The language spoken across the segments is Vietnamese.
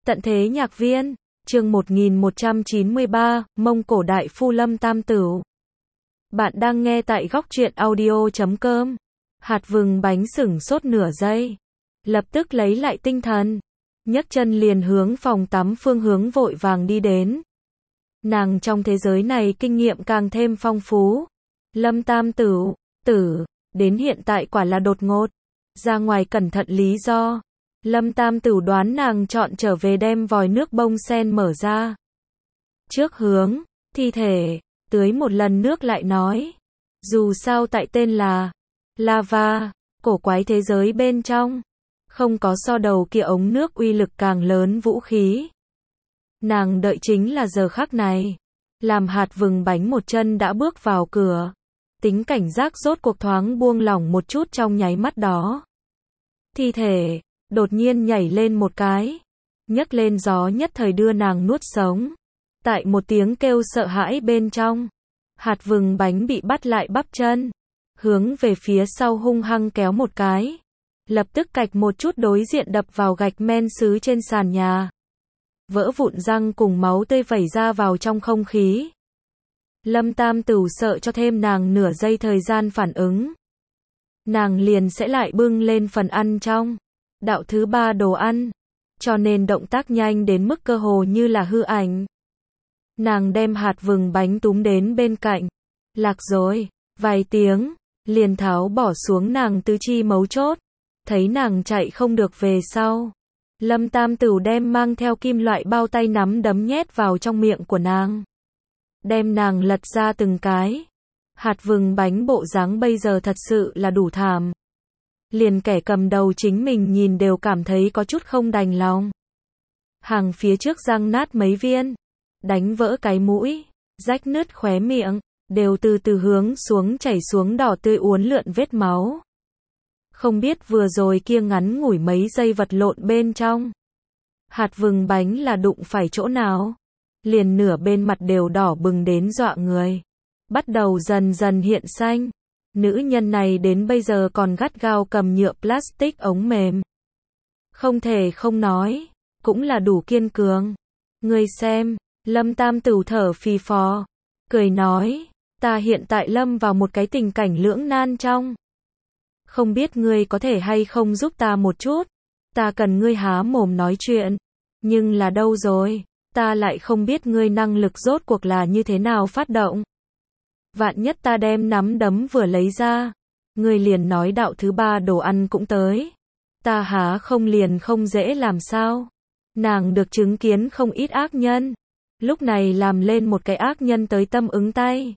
Tận thế nhạc viên, chương 1193, Mông Cổ Đại Phu Lâm Tam Tửu. Bạn đang nghe tại góc truyện audio.com. Hạt vừng bánh sửng sốt nửa giây. Lập tức lấy lại tinh thần. Nhấc chân liền hướng phòng tắm phương hướng vội vàng đi đến. Nàng trong thế giới này kinh nghiệm càng thêm phong phú. Lâm Tam Tửu, đến hiện tại quả là đột ngột. Ra ngoài cẩn thận lý do. Lâm Tam Tửu đoán nàng chọn trở về đem vòi nước bông sen mở ra. Trước hướng, thi thể, tưới một lần nước lại nói. Dù sao tại tên là Lava, cổ quái thế giới bên trong. Không có so đầu kia ống nước uy lực càng lớn vũ khí. Nàng đợi chính là giờ khắc này. Làm hạt vừng bánh một chân đã bước vào cửa. Tính cảnh giác rốt cuộc thoáng buông lỏng một chút trong nháy mắt đó. Thi thể đột nhiên nhảy lên một cái, nhấc lên gió nhất thời đưa nàng nuốt sống. Tại một tiếng kêu sợ hãi bên trong, hạt vừng bánh bị bắt lại bắp chân, hướng về phía sau hung hăng kéo một cái, lập tức cạch một chút đối diện đập vào gạch men sứ trên sàn nhà. Vỡ vụn răng cùng máu tươi vẩy ra vào trong không khí. Lâm Tam Tửu sợ cho thêm nàng nửa giây thời gian phản ứng. Nàng liền sẽ lại bưng lên phần ăn trong đạo thứ ba đồ ăn, cho nên động tác nhanh đến mức cơ hồ như là hư ảnh. Nàng đem hạt vừng bánh túm đến bên cạnh, lạc rồi, vài tiếng, liền tháo bỏ xuống nàng tứ chi mấu chốt, thấy nàng chạy không được về sau. Lâm Tam Tửu đem mang theo kim loại bao tay nắm đấm nhét vào trong miệng của nàng. Đem nàng lật ra từng cái. Hạt vừng bánh bộ dáng bây giờ thật sự là đủ thảm. Liền kẻ cầm đầu chính mình nhìn đều cảm thấy có chút không đành lòng. Hàng phía trước răng nát mấy viên, đánh vỡ cái mũi, rách nứt khóe miệng, đều từ từ hướng xuống chảy xuống đỏ tươi uốn lượn vết máu. Không biết vừa rồi kia ngắn ngủi mấy giây vật lộn bên trong. Hạt vừng bánh là đụng phải chỗ nào? Liền nửa bên mặt đều đỏ bừng đến dọa người. Bắt đầu dần dần hiện xanh. Nữ nhân này đến bây giờ còn gắt gao cầm nhựa plastic ống mềm. Không thể không nói, cũng là đủ kiên cường. Ngươi xem, Lâm Tam Tửu thở phì phò, cười nói, ta hiện tại lâm vào một cái tình cảnh lưỡng nan trong. Không biết ngươi có thể hay không giúp ta một chút, ta cần ngươi há mồm nói chuyện, nhưng là đâu rồi, ta lại không biết ngươi năng lực rốt cuộc là như thế nào phát động. Vạn nhất ta đem nắm đấm vừa lấy ra, ngươi liền nói đạo thứ ba đồ ăn cũng tới. Ta há không liền không dễ làm sao. Nàng được chứng kiến không ít ác nhân. Lúc này làm lên một cái ác nhân tới tâm ứng tay.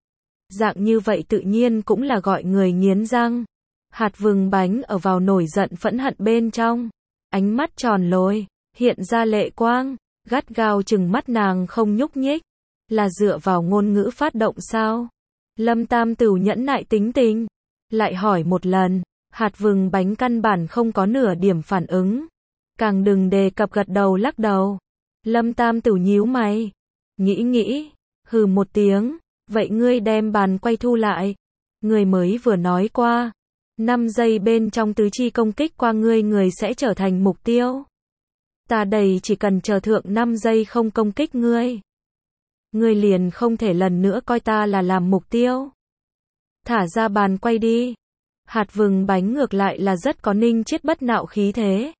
Dạng như vậy tự nhiên cũng là gọi người nghiến răng. Hạt vừng bánh ở vào nổi giận phẫn hận bên trong. Ánh mắt tròn lồi, hiện ra lệ quang, gắt gao chừng mắt nàng không nhúc nhích. Là dựa vào ngôn ngữ phát động sao? Lâm Tam Tửu nhẫn nại tính tình. Lại hỏi một lần, hạt vừng bánh căn bản không có nửa điểm phản ứng. Càng đừng đề cập gật đầu lắc đầu. Lâm Tam Tửu nhíu mày. Nghĩ, hừ một tiếng. Vậy ngươi đem bàn quay thu lại. Ngươi mới vừa nói qua. 5 giây bên trong tứ chi công kích qua ngươi sẽ trở thành mục tiêu. Ta đây chỉ cần chờ thượng 5 giây không công kích ngươi. Ngươi liền không thể lần nữa coi ta là làm mục tiêu. Thả ra bàn quay đi. Hạt vừng bánh ngược lại là rất có Ninh Chiết bất nạo khí thế.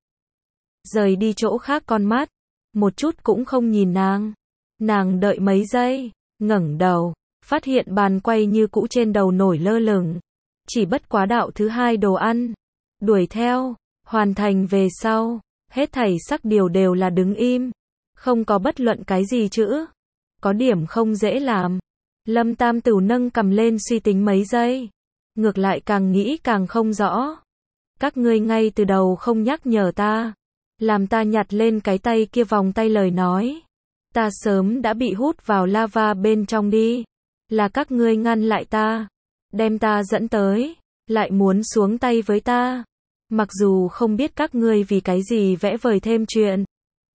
Rời đi chỗ khác con mắt. Một chút cũng không nhìn nàng. Nàng đợi mấy giây. Ngẩng đầu. Phát hiện bàn quay như cũ trên đầu nổi lơ lửng. Chỉ bất quá đạo thứ hai đồ ăn. Đuổi theo. Hoàn thành về sau. Hết thảy sắc điều đều là đứng im. Không có bất luận cái gì chữ. Có điểm không dễ làm. Lâm Tam Tửu nâng cầm lên suy tính mấy giây. Ngược lại càng nghĩ càng không rõ. Các ngươi ngay từ đầu không nhắc nhở ta. Làm ta nhặt lên cái tay kia vòng tay lời nói. Ta sớm đã bị hút vào lava bên trong đi. Là các ngươi ngăn lại ta. Đem ta dẫn tới. Lại muốn xuống tay với ta. Mặc dù không biết các ngươi vì cái gì vẽ vời thêm chuyện.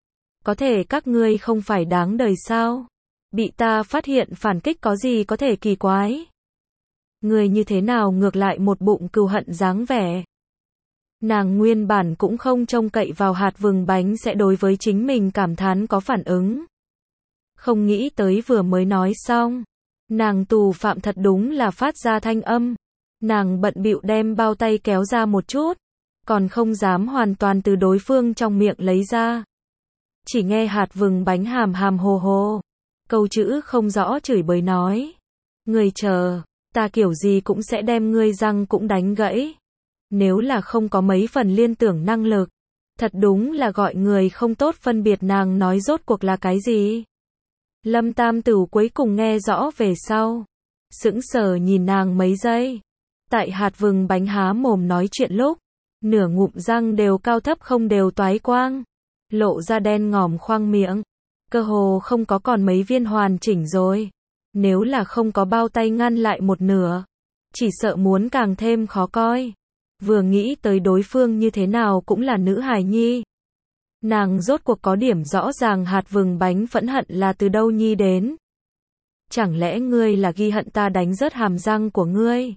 Có thể các ngươi không phải đáng đời sao? Bị ta phát hiện phản kích có gì có thể kỳ quái. Người như thế nào ngược lại một bụng cừu hận dáng vẻ. Nàng nguyên bản cũng không trông cậy vào hạt vừng bánh sẽ đối với chính mình cảm thán có phản ứng. Không nghĩ tới vừa mới nói xong, nàng tù phạm thật đúng là phát ra thanh âm. Nàng bận bịu đem bao tay kéo ra một chút, còn không dám hoàn toàn từ đối phương trong miệng lấy ra. Chỉ nghe hạt vừng bánh hàm hàm hồ hồ, câu chữ không rõ chửi bới nói. Ngươi chờ, ta kiểu gì cũng sẽ đem ngươi răng cũng đánh gãy. Nếu là không có mấy phần liên tưởng năng lực, thật đúng là gọi người không tốt phân biệt nàng nói rốt cuộc là cái gì. Lâm Tam Tửu cuối cùng nghe rõ về sau, sững sờ nhìn nàng mấy giây. Tại hạt vừng bánh há mồm nói chuyện lúc, nửa ngụm răng đều cao thấp không đều toái quang, lộ ra đen ngòm khoang miệng, cơ hồ không có còn mấy viên hoàn chỉnh rồi. Nếu là không có bao tay ngăn lại một nửa, chỉ sợ muốn càng thêm khó coi. Vừa nghĩ tới đối phương như thế nào cũng là nữ hài nhi. Nàng rốt cuộc có điểm rõ ràng hạt vừng bánh phẫn hận là từ đâu nhi đến. Chẳng lẽ ngươi là ghi hận ta đánh rớt hàm răng của ngươi?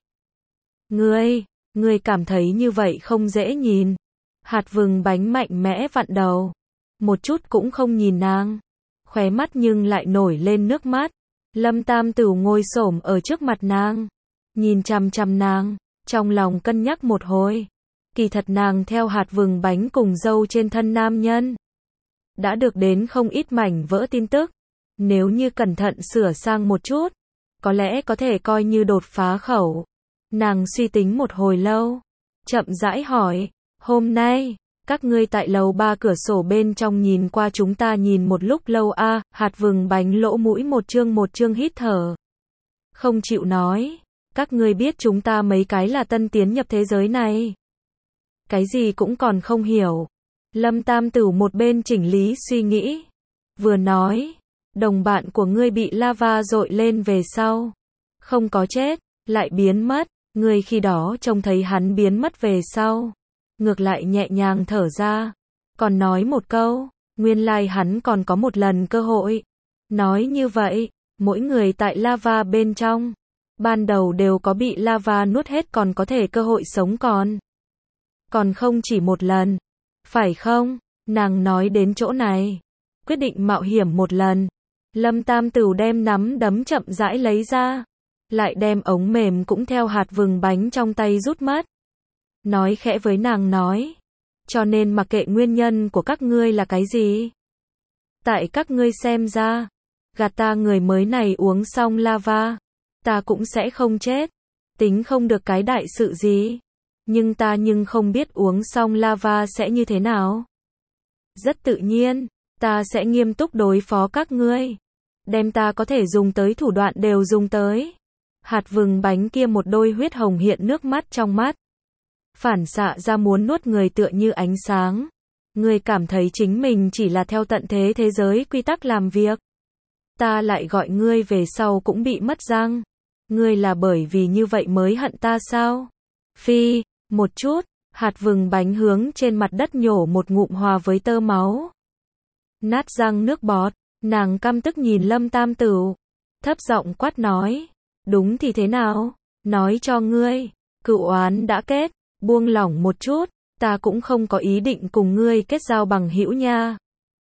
Ngươi cảm thấy như vậy không dễ nhìn. Hạt vừng bánh mạnh mẽ vặn đầu, một chút cũng không nhìn nàng, khóe mắt nhưng lại nổi lên nước mắt. Lâm Tam Tửu ngồi xổm ở trước mặt nàng, nhìn chằm chằm nàng, trong lòng cân nhắc một hồi. Kỳ thật nàng theo hạt vừng bánh cùng dâu trên thân nam nhân, đã được đến không ít mảnh vỡ tin tức. Nếu như cẩn thận sửa sang một chút, có lẽ có thể coi như đột phá khẩu. Nàng suy tính một hồi lâu, chậm rãi hỏi, hôm nay, các ngươi tại lầu 3 cửa sổ bên trong nhìn qua chúng ta nhìn một lúc lâu a. Hạt vừng bánh lỗ mũi một chương hít thở. Không chịu nói, các ngươi biết chúng ta mấy cái là tân tiến nhập thế giới này. Cái gì cũng còn không hiểu. Lâm Tam Tửu một bên chỉnh lý suy nghĩ, vừa nói, đồng bạn của ngươi bị lava dội lên về sau, không có chết, lại biến mất. Ngươi khi đó trông thấy hắn biến mất về sau, ngược lại nhẹ nhàng thở ra, còn nói một câu, nguyên lai hắn còn có một lần cơ hội. Nói như vậy, mỗi người tại lava bên trong, ban đầu đều có bị lava nuốt hết còn có thể cơ hội sống còn không chỉ một lần, phải không? Nàng nói đến chỗ này, quyết định mạo hiểm một lần. Lâm Tam Tửu đem nắm đấm chậm rãi lấy ra, lại đem ống mềm cũng theo hạt vừng bánh trong tay rút mất. Nói khẽ với nàng nói, cho nên mặc kệ nguyên nhân của các ngươi là cái gì, tại các ngươi xem ra, gạt ta người mới này uống xong lava, ta cũng sẽ không chết, tính không được cái đại sự gì. Nhưng ta không biết uống xong lava sẽ như thế nào. Rất tự nhiên, ta sẽ nghiêm túc đối phó các ngươi. Đem ta có thể dùng tới thủ đoạn đều dùng tới. Hạt vừng bánh kia một đôi huyết hồng hiện nước mắt trong mắt, phản xạ ra muốn nuốt người tựa như ánh sáng. Ngươi cảm thấy chính mình chỉ là theo tận thế thế giới quy tắc làm việc. Ta lại gọi ngươi về sau cũng bị mất răng. Ngươi là bởi vì như vậy mới hận ta sao? Phi, một chút, hạt vừng bánh hướng trên mặt đất nhổ một ngụm hòa với tơ máu. Nát răng nước bọt, nàng căm tức nhìn Lâm Tam Tửu, thấp giọng quát nói, đúng thì thế nào? Nói cho ngươi, cựu oán đã kết, buông lỏng một chút, ta cũng không có ý định cùng ngươi kết giao bằng hữu nha.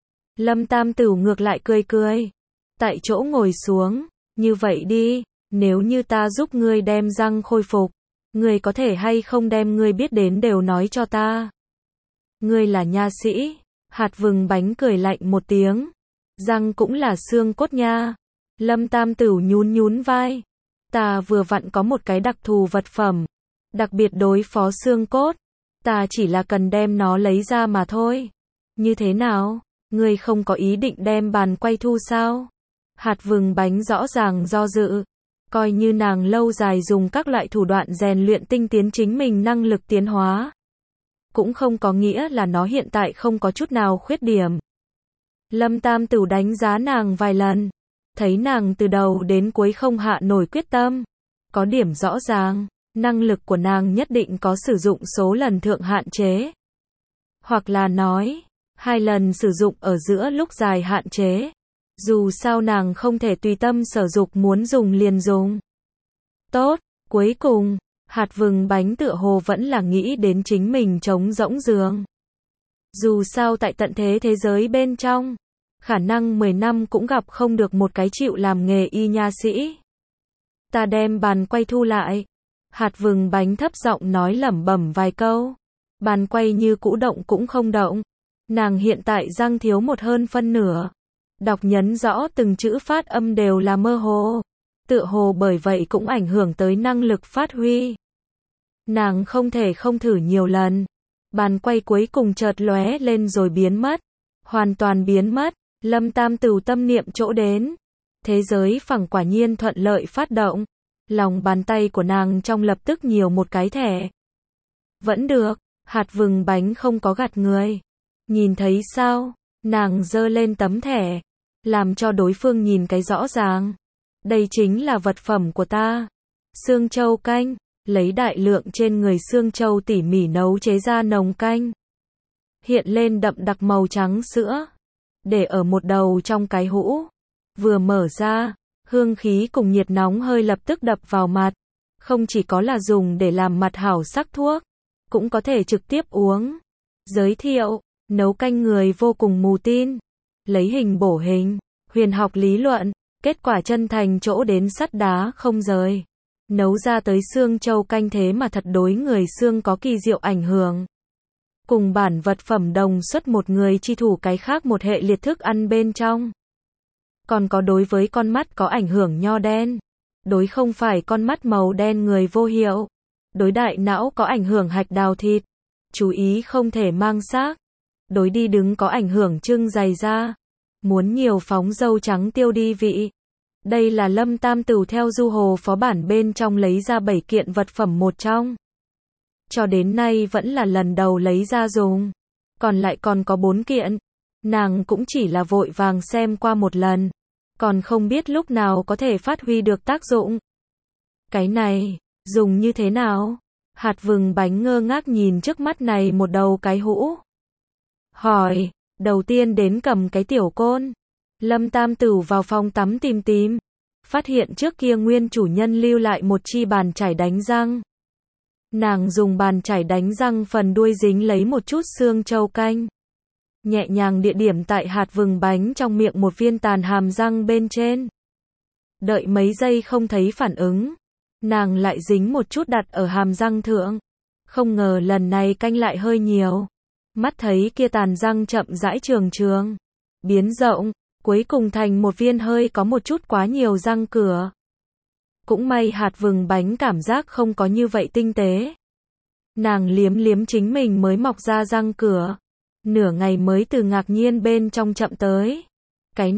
Lâm Tam Tửu ngược lại cười cười, tại chỗ ngồi xuống, như vậy đi, nếu như ta giúp ngươi đem răng khôi phục, ngươi có thể hay không đem ngươi biết đến đều nói cho ta? Ngươi là nha sĩ. Hạt vừng bánh cười lạnh một tiếng, răng cũng là xương cốt nha. Lâm Tam Tửu nhún vai, ta vừa vặn có một cái đặc thù vật phẩm, đặc biệt đối phó xương cốt, ta chỉ là cần đem nó lấy ra mà thôi. Như thế nào, ngươi không có ý định đem bàn quay thu sao? Hạt vừng bánh rõ ràng do dự, coi như nàng lâu dài dùng các loại thủ đoạn rèn luyện tinh tiến chính mình năng lực tiến hóa, cũng không có nghĩa là nó hiện tại không có chút nào khuyết điểm. Lâm Tam Tửu đánh giá nàng vài lần, thấy nàng từ đầu đến cuối không hạ nổi quyết tâm, có điểm rõ ràng, năng lực của nàng nhất định có sử dụng số lần thượng hạn chế. Hoặc là nói, 2 lần sử dụng ở giữa lúc dài hạn chế. Dù sao nàng không thể tùy tâm sở dục muốn dùng liền dùng. Tốt, cuối cùng, Hạt vừng bánh tựa hồ vẫn là nghĩ đến chính mình trống rỗng giường. Dù sao tại tận thế thế giới bên trong, khả năng 10 năm cũng gặp không được một cái chịu làm nghề y nha sĩ. Ta đem bàn quay thu lại. Hạt vừng bánh thấp giọng nói lẩm bẩm vài câu. Bàn quay như cũ động cũng không động. Nàng hiện tại răng thiếu một hơn phân nửa. Đọc nhấn rõ từng chữ phát âm đều là mơ hồ. Tựa hồ bởi vậy cũng ảnh hưởng tới năng lực phát huy. Nàng không thể không thử nhiều lần. Bàn quay cuối cùng chợt lóe lên rồi biến mất. Hoàn toàn biến mất. Lâm Tam Tửu tâm niệm chỗ đến. Thế giới phẳng quả nhiên thuận lợi phát động. Lòng bàn tay của nàng trong lập tức nhiều một cái thẻ. Vẫn được, hạt vừng bánh không có gạt người. Nhìn thấy sao? Nàng giơ lên tấm thẻ. Làm cho đối phương nhìn cái rõ ràng. Đây chính là vật phẩm của ta. Xương trâu canh. Lấy đại lượng trên người xương trâu tỉ mỉ nấu chế ra nồng canh. Hiện lên đậm đặc màu trắng sữa. Để ở một đầu trong cái hũ. Vừa mở ra, hương khí cùng nhiệt nóng hơi lập tức đập vào mặt. Không chỉ có là dùng để làm mặt hảo sắc thuốc, cũng có thể trực tiếp uống. Giới thiệu, nấu canh người vô cùng mù tin. Lấy hình bổ hình, huyền học lý luận, kết quả chân thành chỗ đến sắt đá không rời. Nấu ra tới xương trâu canh thế mà thật đối người xương có kỳ diệu ảnh hưởng. Cùng bản vật phẩm đồng xuất một người chi thủ cái khác một hệ liệt thức ăn bên trong. Còn có đối với con mắt có ảnh hưởng nho đen. Đối không phải con mắt màu đen người vô hiệu. Đối đại não có ảnh hưởng hạch đào thịt. Chú ý không thể mang xác. Đối đi đứng có ảnh hưởng trưng dày da. Muốn nhiều phóng dâu trắng tiêu đi vị. Đây là Lâm Tam Tửu theo du hồ phó bản bên trong lấy ra 7 kiện vật phẩm một trong. Cho đến nay vẫn là lần đầu lấy ra dùng. Còn lại còn có 4 kiện. Nàng cũng chỉ là vội vàng xem qua một lần. Còn không biết lúc nào có thể phát huy được tác dụng. Cái này, dùng như thế nào? Hạt vừng bánh ngơ ngác nhìn trước mắt này một đầu cái hũ. Hỏi, đầu tiên đến cầm cái tiểu côn. Lâm Tam Tửu vào phòng tắm tìm. Phát hiện trước kia nguyên chủ nhân lưu lại một chi bàn chải đánh răng. Nàng dùng bàn chải đánh răng phần đuôi dính lấy một chút xương trâu canh. Nhẹ nhàng địa điểm tại hạt vừng bánh trong miệng một viên tàn hàm răng bên trên. Đợi mấy giây không thấy phản ứng. Nàng lại dính một chút đặt ở hàm răng thượng. Không ngờ lần này canh lại hơi nhiều. Mắt thấy kia tàn răng chậm rãi trường. Biến rộng. Cuối cùng thành một viên hơi có một chút quá nhiều răng cửa. Cũng may hạt vừng bánh cảm giác không có như vậy tinh tế. Nàng liếm chính mình mới mọc ra răng cửa. Nửa ngày mới từ ngạc nhiên bên trong chậm tới. Cái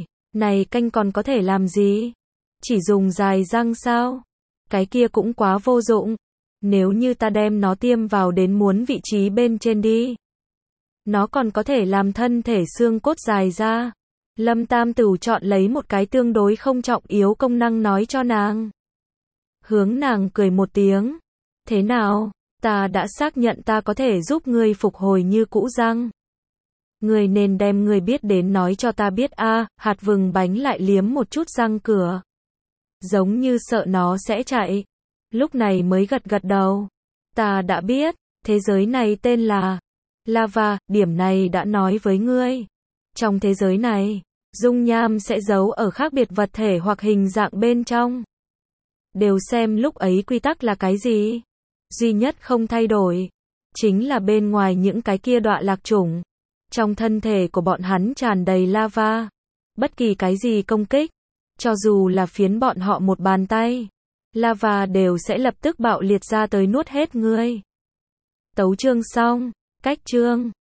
này canh còn có thể làm gì? Chỉ dùng dài răng sao? Cái kia cũng quá vô dụng. Nếu như ta đem nó tiêm vào đến muốn vị trí bên trên đi. Nó còn có thể làm thân thể xương cốt dài ra. Lâm Tam Tửu chọn lấy một cái tương đối không trọng yếu công năng nói cho nàng. Hướng nàng cười một tiếng. Thế nào? Ta đã xác nhận ta có thể giúp ngươi phục hồi như cũ răng. Ngươi nên đem ngươi biết đến nói cho ta biết a. Hạt vừng bánh lại liếm một chút răng cửa. Giống như sợ nó sẽ chạy. Lúc này mới gật đầu. Ta đã biết, thế giới này tên là Lava, điểm này đã nói với ngươi. Trong thế giới này, dung nham sẽ giấu ở khác biệt vật thể hoặc hình dạng bên trong. Đều xem lúc ấy quy tắc là cái gì. Duy nhất không thay đổi, chính là bên ngoài những cái kia đọa lạc chủng. Trong thân thể của bọn hắn tràn đầy lava. Bất kỳ cái gì công kích, cho dù là phiến bọn họ một bàn tay, lava đều sẽ lập tức bạo liệt ra tới nuốt hết ngươi. Tấu chương xong, cách chương.